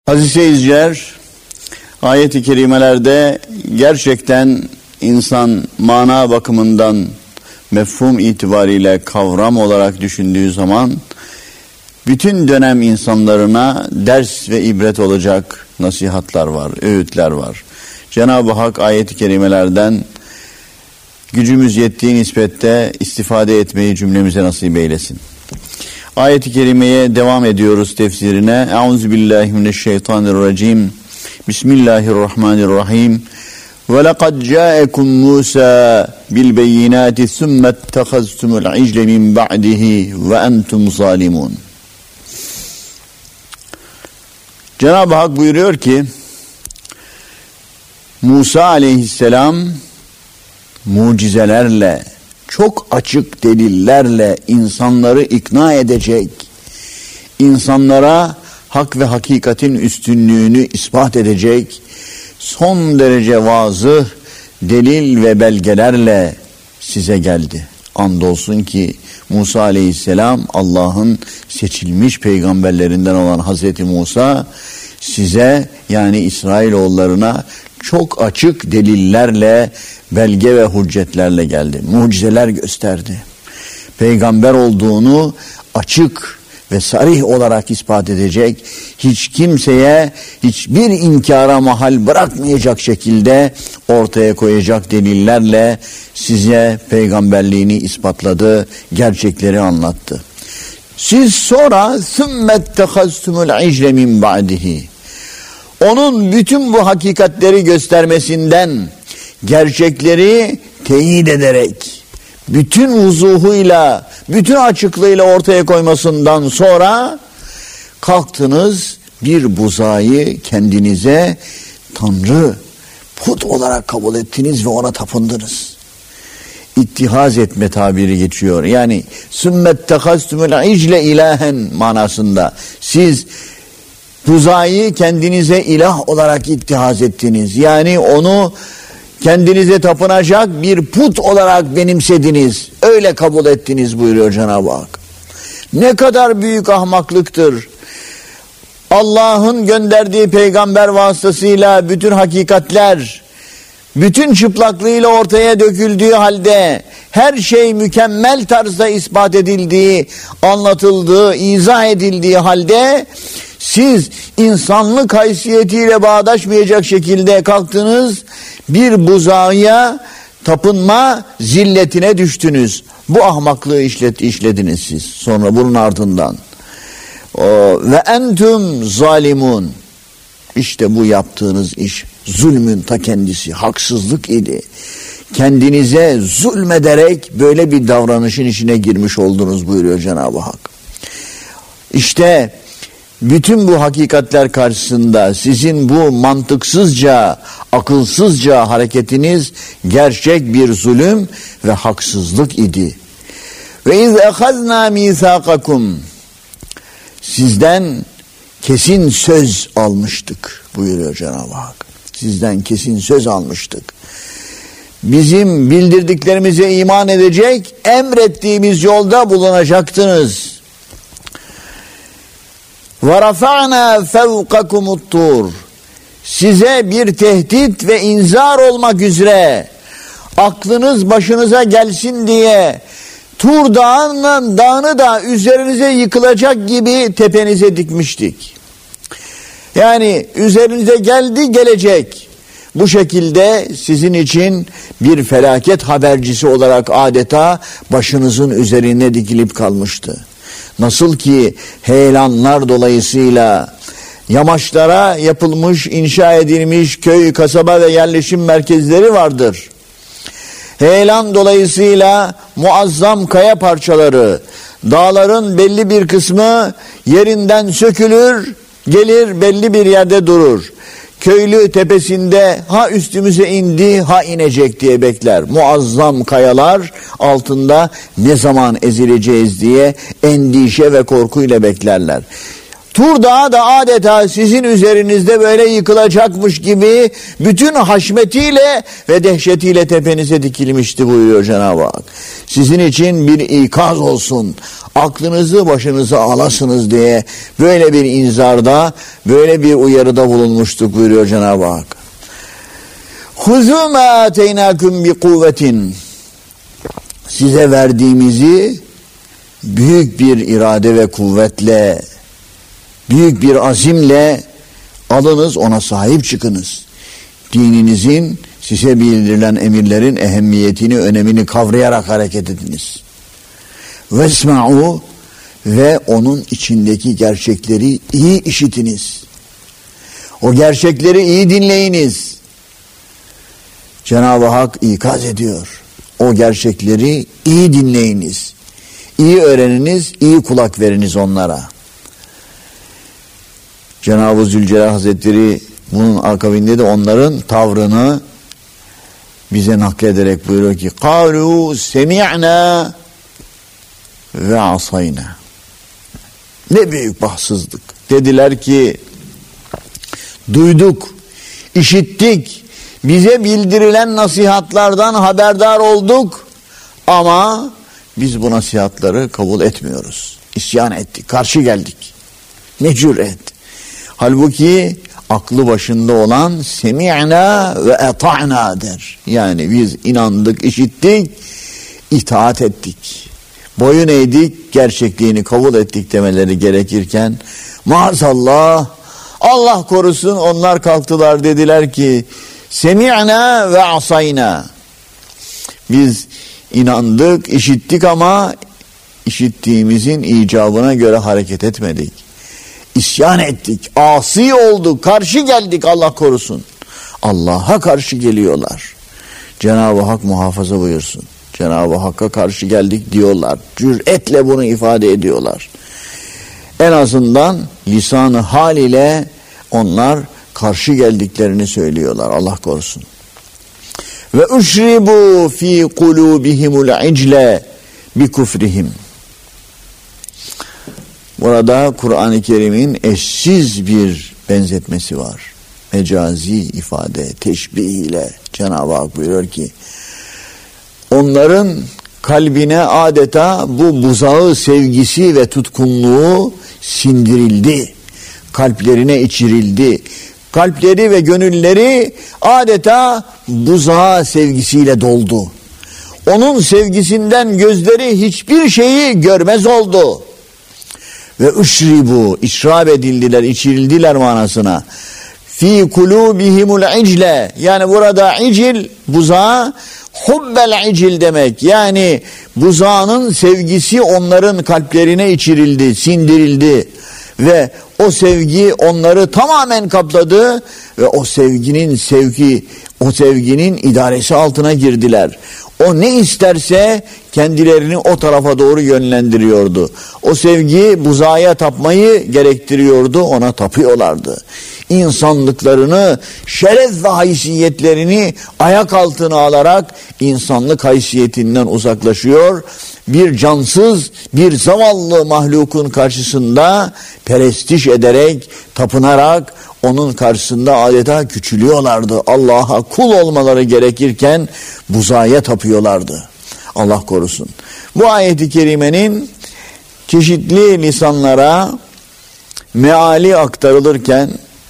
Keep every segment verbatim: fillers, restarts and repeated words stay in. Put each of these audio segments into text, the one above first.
Aziz seyirciler, ayet-i kerimelerde gerçekten insan mana bakımından mefhum itibariyle kavram olarak düşündüğü zaman bütün dönem insanlarına ders ve ibret olacak nasihatlar var, öğütler var. Cenab-ı Hak ayet-i kerimelerden gücümüz yettiği nispette istifade etmeyi cümlemize nasip eylesin. Ayet-i kerimeye devam ediyoruz tefsirine. Euzubillahimineşşeytanirracim. Bismillahirrahmanirrahim. Ve lekad câekum Musa bil beyinâti thumme ettehaztumul icle min ba'dihi ve entum zalimun. Cenab-ı Hak buyuruyor ki Musa aleyhisselam mucizelerle, çok açık delillerle insanları ikna edecek, insanlara hak ve hakikatin üstünlüğünü ispat edecek, son derece vazıh delil ve belgelerle size geldi. Andolsun ki Musa aleyhisselam Allah'ın seçilmiş peygamberlerinden olan Hazreti Musa size yani İsrailoğullarına çok açık delillerle, belge ve hüccetlerle geldi. Mucizeler gösterdi. Peygamber olduğunu açık ve sarih olarak ispat edecek, hiç kimseye hiçbir inkara mahal bırakmayacak şekilde ortaya koyacak delillerle size peygamberliğini ispatladı, gerçekleri anlattı. Siz sonra ثُمَّ اتَّخَذْتُمُ الْعِجْلَ مِنْ بَعْدِهِ onun bütün bu hakikatleri göstermesinden, gerçekleri teyit ederek, bütün vuzuhuyla, bütün açıklığıyla ortaya koymasından sonra kalktınız bir buzağıyı kendinize Tanrı, put olarak kabul ettiniz ve ona tapındınız. İttihaz etme tabiri geçiyor. Yani sümmettehaztumul icle ilahen manasında. Siz buzağı kendinize ilah olarak ittihaz ettiniz. Yani onu kendinize tapınacak bir put olarak benimsediniz. Öyle kabul ettiniz buyuruyor Cenab-ı Hak. Ne kadar büyük ahmaklıktır. Allah'ın gönderdiği peygamber vasıtasıyla bütün hakikatler, bütün çıplaklığıyla ortaya döküldüğü halde her şey mükemmel tarzda ispat edildiği, anlatıldığı, izah edildiği halde siz insanlık haysiyetiyle bağdaşmayacak şekilde kalktınız, bir buzağıya tapınma zilletine düştünüz. Bu ahmaklığı işlet, işlediniz siz. Sonra bunun ardından o, ve entüm zalimun. İşte bu yaptığınız iş zulmün ta kendisi, haksızlık idi. Kendinize zulmederek böyle bir davranışın içine girmiş oldunuz buyuruyor Cenab-ı Hak. İşte bütün bu hakikatler karşısında sizin bu mantıksızca, akılsızca hareketiniz gerçek bir zulüm ve haksızlık idi. Ve iz ehazna misakakum sizden kesin söz almıştık buyuruyor Cenab-ı Hak. Sizden kesin söz almıştık. Bizim bildirdiklerimize iman edecek, emrettiğimiz yolda bulunacaktınız. وَرَفَعْنَا فَوْقَكُمُ الطُّورِ size bir tehdit ve inzar olmak üzere aklınız başınıza gelsin diye Tur dağının dağını da üzerinize yıkılacak gibi tepenize dikmiştik. Yani üzerinize geldi gelecek. Bu şekilde sizin için bir felaket habercisi olarak adeta başınızın üzerine dikilip kalmıştı. Nasıl ki heyelanlar dolayısıyla yamaçlara yapılmış, inşa edilmiş köy, kasaba ve yerleşim merkezleri vardır. Heyelan dolayısıyla muazzam kaya parçaları, dağların belli bir kısmı yerinden sökülür, gelir belli bir yerde durur. Köylü tepesinde ha üstümüze indi ha inecek diye bekler. Muazzam kayalar altında ne zaman ezileceğiz diye endişe ve korkuyla beklerler. Tur Dağı da adeta sizin üzerinizde böyle yıkılacakmış gibi bütün haşmetiyle ve dehşetiyle tepenize dikilmişti buyuruyor Cenab-ı Hak. Sizin için bir ikaz olsun, aklınızı başınıza alasınız diye böyle bir inzarda, böyle bir uyarıda bulunmuştuk buyuruyor Cenab-ı Hak. خُذُوا مَا آتَيْنَاكُمْ بِقُوَّةٍ Size verdiğimizi büyük bir irade ve kuvvetle, büyük bir azimle alınız, ona sahip çıkınız. Dininizin size bildirilen emirlerin ehemmiyetini, önemini kavrayarak hareket ediniz. Vesma'u ve onun içindeki gerçekleri iyi işitiniz. O gerçekleri iyi dinleyiniz. Cenab-ı Hak ikaz ediyor. O gerçekleri iyi dinleyiniz. İyi öğreniniz, iyi kulak veriniz onlara. Cenab-ı Zülcelal Hazretleri bunun akabinde de onların tavrını bize naklederek buyuruyor ki قَالُوا سَمِعْنَا ve asayna. Ne büyük bahtsızlık. Dediler ki duyduk, işittik, bize bildirilen nasihatlardan haberdar olduk ama biz bu nasihatları kabul etmiyoruz. İsyan ettik, karşı geldik. Ne cüret. Halbuki aklı başında olan semi'na ve eta'na der. Yani biz inandık, işittik, itaat ettik. Boyun eğdik, gerçekliğini kabul ettik demeleri gerekirken maazallah, Allah korusun, onlar kalktılar dediler ki semi'na ve asayna. Biz inandık, işittik ama işittiğimizin icabına göre hareket etmedik. İsyan ettik, asi olduk, karşı geldik, Allah korusun. Allah'a karşı geliyorlar. Cenab-ı Hak muhafaza buyursun. Cenab-ı Hakk'a karşı geldik diyorlar. Cüretle bunu ifade ediyorlar. En azından lisan-ı hal ile onlar karşı geldiklerini söylüyorlar. Allah korusun. Ve uşribu fi kulubihimul icle bi kufrihim. Burada Kur'an-ı Kerim'in eşsiz bir benzetmesi var. Mecazi ifade, teşbih ile Cenab-ı Hak buyuruyor ki onların kalbine adeta bu buzağı sevgisi ve tutkunluğu sindirildi. Kalplerine içirildi. Kalpleri ve gönülleri adeta buzağı sevgisiyle doldu. Onun sevgisinden gözleri hiçbir şeyi görmez oldu. Ve uşribu, işrab edildiler, içirildiler manasına. Fi kulubihimul icle, yani burada icil buzağı, hubbel icil demek. Yani buzağının sevgisi onların kalplerine içirildi, sindirildi ve o sevgi onları tamamen kapladı ve o sevginin sevgi, o sevginin idaresi altına girdiler. O ne isterse kendilerini o tarafa doğru yönlendiriyordu. O sevgi buzağa tapmayı gerektiriyordu, ona tapıyorlardı. İnsanlıklarını, şeref ve haysiyetlerini ayak altına alarak insanlık haysiyetinden uzaklaşıyor. Bir cansız, bir zavallı mahlukun karşısında perestiş ederek, tapınarak onun karşısında adeta küçülüyorlardı. Allah'a kul olmaları gerekirken buzağa tapıyorlardı. Allah korusun. Bu ayet-i kerimenin çeşitli lisanlara meali aktarılırken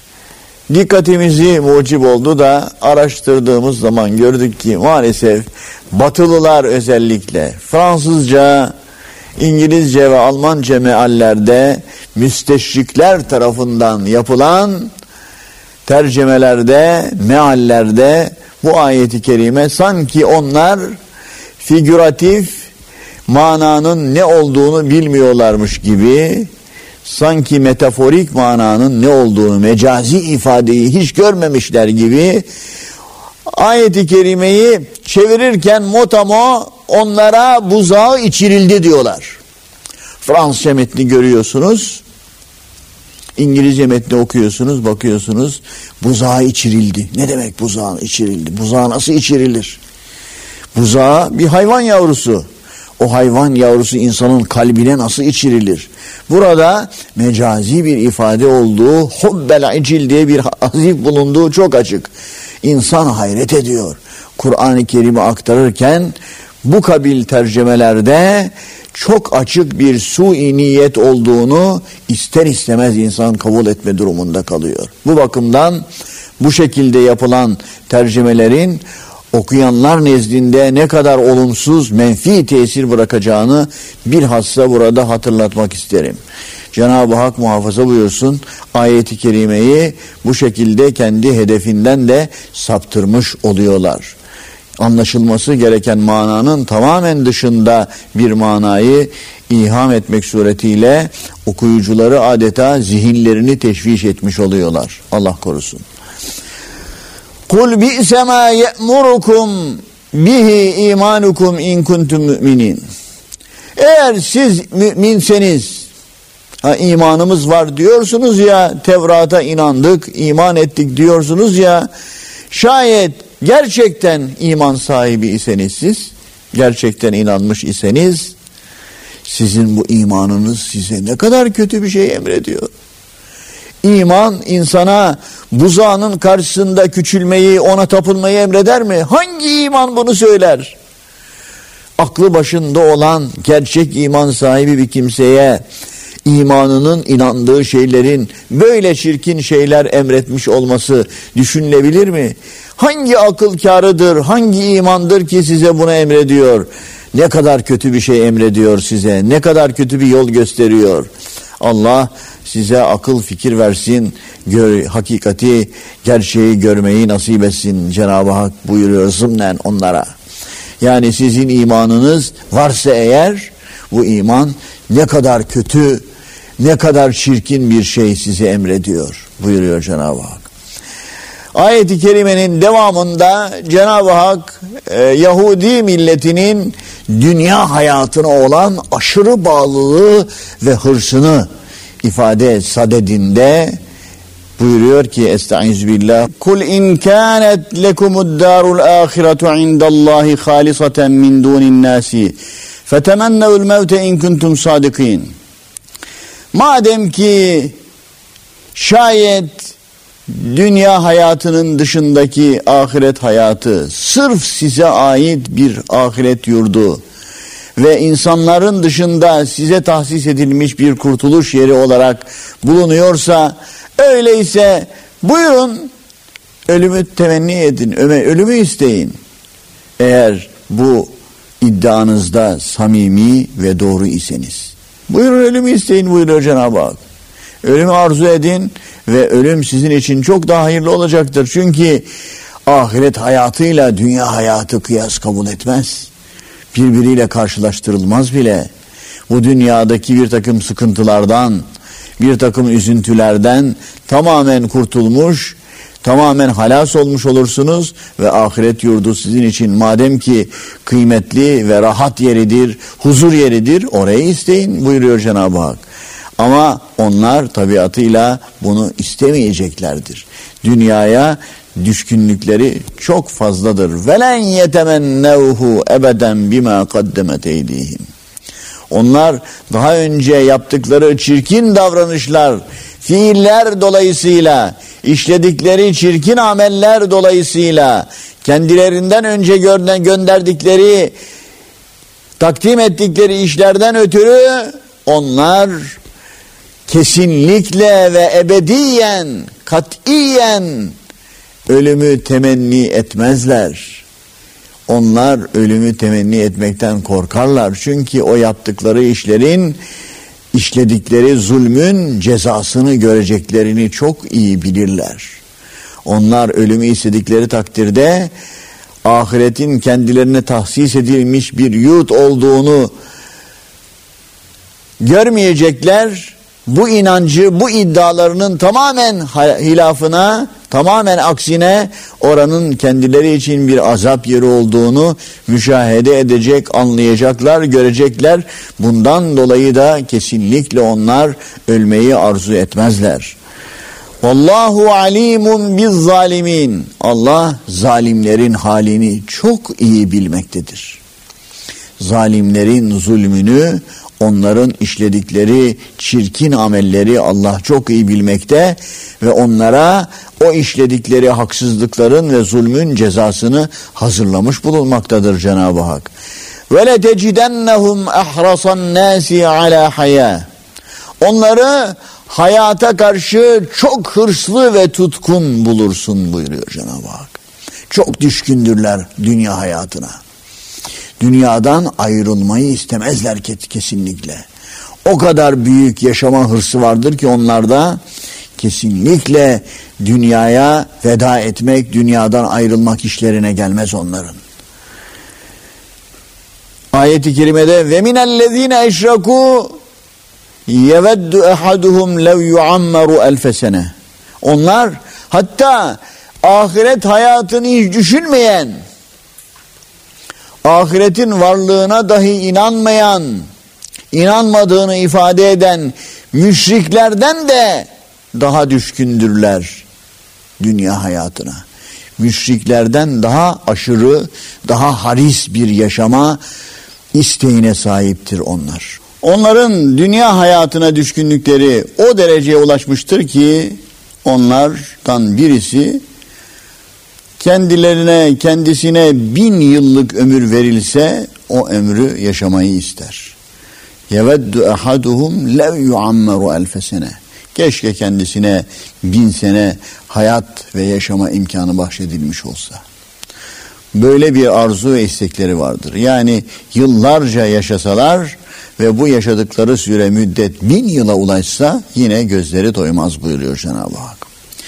dikkatimizi mucib oldu da araştırdığımız zaman gördük ki maalesef Batılılar özellikle Fransızca, İngilizce ve Almanca meallerde müsteşrikler tarafından yapılan tercümelerde, meallerde bu ayeti kerime sanki onlar figüratif mananın ne olduğunu bilmiyorlarmış gibi, sanki metaforik mananın ne olduğunu, mecazi ifadeyi hiç görmemişler gibi ayet-i kerimeyi çevirirken motamo onlara buzağı içirildi diyorlar. Fransızca metni görüyorsunuz, İngilizce metni okuyorsunuz, bakıyorsunuz buzağı içirildi. Ne demek buzağı içirildi? Buzağı nasıl içirilir? Buzağı bir hayvan yavrusu. o hayvan yavrusu insanın kalbine nasıl içirilir? Burada mecazi bir ifade olduğu, hubbel icil diye bir hazif bulunduğu çok açık. İnsan hayret ediyor. Kur'an-ı Kerim'i aktarırken bu kabil tercümelerde çok açık bir sui niyet olduğunu ister istemez insan kabul etme durumunda kalıyor. Bu bakımdan bu şekilde yapılan tercümelerin okuyanlar nezdinde ne kadar olumsuz, menfi tesir bırakacağını bilhassa burada hatırlatmak isterim. Cenab-ı Hak muhafaza buyursun, ayet-i kerimeyi bu şekilde kendi hedefinden de saptırmış oluyorlar. Anlaşılması gereken mananın tamamen dışında bir manayı iham etmek suretiyle okuyucuları adeta zihinlerini teşviş etmiş oluyorlar. Allah korusun. Kul bi'se ma ye'murukum bihi imanukum in kuntum müminin. Eğer siz müminseniz, ha, imanımız var diyorsunuz ya, Tevrat'a inandık, iman ettik diyorsunuz ya, şayet gerçekten iman sahibi iseniz siz, gerçekten inanmış iseniz, sizin bu imanınız size ne kadar kötü bir şey emrediyor. İman insana buzağının karşısında küçülmeyi, ona tapınmayı emreder mi? Hangi iman bunu söyler? Aklı başında olan gerçek iman sahibi bir kimseye imanının inandığı şeylerin böyle çirkin şeyler emretmiş olması düşünülebilir mi? Hangi akıl kârıdır, hangi imandır ki size bunu emrediyor? Ne kadar kötü bir şey emrediyor size, ne kadar kötü bir yol gösteriyor. Allah size akıl fikir versin, gör, hakikati, gerçeği görmeyi nasip etsin. Cenab-ı Hak buyuruyor zımnen onlara. Yani sizin imanınız varsa eğer, bu iman ne kadar kötü, ne kadar çirkin bir şey size emrediyor buyuruyor Cenab-ı Hak. Ayet-i kerimenin devamında Cenab-ı Hak e, Yahudi milletinin dünya hayatına olan aşırı bağlılığı ve hırsını ifade sadedinde buyuruyor ki Estaizu billah. Kul in kânet lekumud dârul âhiretu indallâhi hâlisaten min dûnin nâsi fetemennevul mevte in kuntum sâdıkîn. Madem ki şayet dünya hayatının dışındaki ahiret hayatı sırf size ait bir ahiret yurdu ve insanların dışında size tahsis edilmiş bir kurtuluş yeri olarak bulunuyorsa, öyleyse buyurun ölümü temenni edin, ölümü isteyin. Eğer bu iddianızda samimi ve doğru iseniz. Buyurun ölümü isteyin buyuruyor Cenab-ı Hak. Ölümü arzu edin ve ölüm sizin için çok daha hayırlı olacaktır. Çünkü ahiret hayatıyla dünya hayatı kıyas kabul etmez. Birbiriyle karşılaştırılmaz bile. Bu dünyadaki bir takım sıkıntılardan, bir takım üzüntülerden tamamen kurtulmuş, tamamen halas olmuş olursunuz ve ahiret yurdu sizin için madem ki kıymetli ve rahat yeridir, huzur yeridir, orayı isteyin buyuruyor Cenab-ı Hak. Ama onlar tabiatıyla bunu istemeyeceklerdir. Dünyaya düşkünlükleri çok fazladır. Velen yetemennevhu ebeden bima kaddemet eydihim. Onlar daha önce yaptıkları çirkin davranışlar, fiiller dolayısıyla, işledikleri çirkin ameller dolayısıyla, kendilerinden önce gönderdikleri, takdim ettikleri işlerden ötürü onlar kesinlikle ve ebediyen, katiyen ölümü temenni etmezler. Onlar ölümü temenni etmekten korkarlar. Çünkü o yaptıkları işlerin, işledikleri zulmün cezasını göreceklerini çok iyi bilirler. Onlar ölümü istedikleri takdirde ahiretin kendilerine tahsis edilmiş bir yurt olduğunu görmeyecekler. Bu inancı, bu iddialarının tamamen hilafına, tamamen aksine oranın kendileri için bir azap yeri olduğunu müşahede edecek, anlayacaklar, görecekler. Bundan dolayı da kesinlikle onlar ölmeyi arzu etmezler. Vallahu alimun biz zalimin. Allah zalimlerin halini çok iyi bilmektedir. Zalimlerin zulmünü, onların işledikleri çirkin amelleri Allah çok iyi bilmekte ve onlara o işledikleri haksızlıkların ve zulmün cezasını hazırlamış bulunmaktadır Cenab-ı Hak. وَلَتَجِدَنَّهُمْ اَحْرَصَ النَّاسِ عَلَى حَيَاةٍ Onları hayata karşı çok hırslı ve tutkun bulursun buyuruyor Cenab-ı Hak. Çok düşkündürler dünya hayatına. Dünyadan ayrılmayı istemezler kesinlikle. O kadar büyük yaşama hırsı vardır ki onlarda, kesinlikle dünyaya veda etmek, dünyadan ayrılmak işlerine gelmez onların. Ayet-i kerimede ve minellezine eşraku yeveddu ehaduhum lev yuammaru elfe sene. Onlar hatta ahiret hayatını hiç düşünmeyen, ahiretin varlığına dahi inanmayan, inanmadığını ifade eden müşriklerden de daha düşkündürler dünya hayatına. Müşriklerden daha aşırı, daha haris bir yaşama isteğine sahiptir onlar. Onların dünya hayatına düşkünlükleri o dereceye ulaşmıştır ki onlardan birisi kendilerine, kendisine bin yıllık ömür verilse o ömrü yaşamayı ister. Yeveddu ehaduhum lev yuammaru elfe sene. Keşke kendisine bin sene hayat ve yaşama imkanı bahşedilmiş olsa. Böyle bir arzu ve istekleri vardır. Yani yıllarca yaşasalar ve bu yaşadıkları süre müddet bin yıla ulaşsa yine gözleri doymaz buyuruyor Cenab-ı Hak.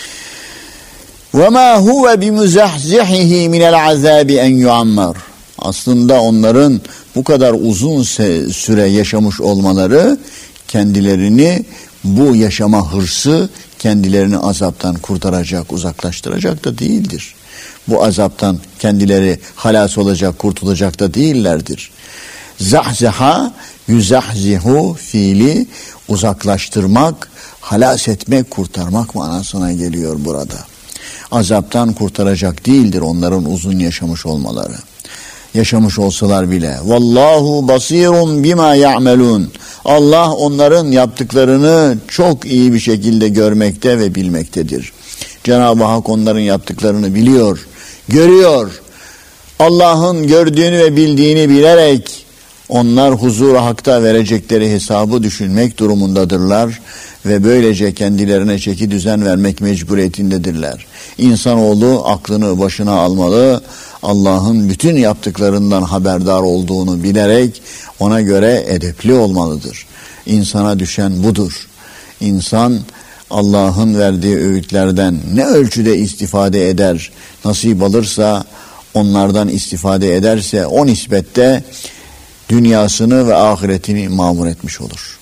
وَمَا هُوَ بِمُزَحْزِحِهِ مِنَ الْعَذَابِ اَنْ يُعَمَّرُ Aslında onların bu kadar uzun süre yaşamış olmaları kendilerini, bu yaşama hırsı kendilerini azaptan kurtaracak, uzaklaştıracak da değildir. Bu azaptan kendileri halas olacak, kurtulacak da değillerdir. Zahzeha, yüzahzihu fiili uzaklaştırmak, halas etmek, kurtarmak manasına geliyor burada. Azaptan kurtaracak değildir onların uzun yaşamış olmaları. Yaşamış olsalar bile. Vallahu basirun bima ya'melun. Allah onların yaptıklarını çok iyi bir şekilde görmekte ve bilmektedir. Cenab-ı Hak onların yaptıklarını biliyor, görüyor. Allah'ın gördüğünü ve bildiğini bilerek onlar huzur-u hakta verecekleri hesabı düşünmek durumundadırlar ve böylece kendilerine çeki düzen vermek mecburiyetindedirler. İnsanoğlu aklını başına almalı, Allah'ın bütün yaptıklarından haberdar olduğunu bilerek ona göre edepli olmalıdır. İnsana düşen budur. İnsan Allah'ın verdiği öğütlerden ne ölçüde istifade eder, nasip alırsa, onlardan istifade ederse o nispette dünyasını ve ahiretini mamur etmiş olur.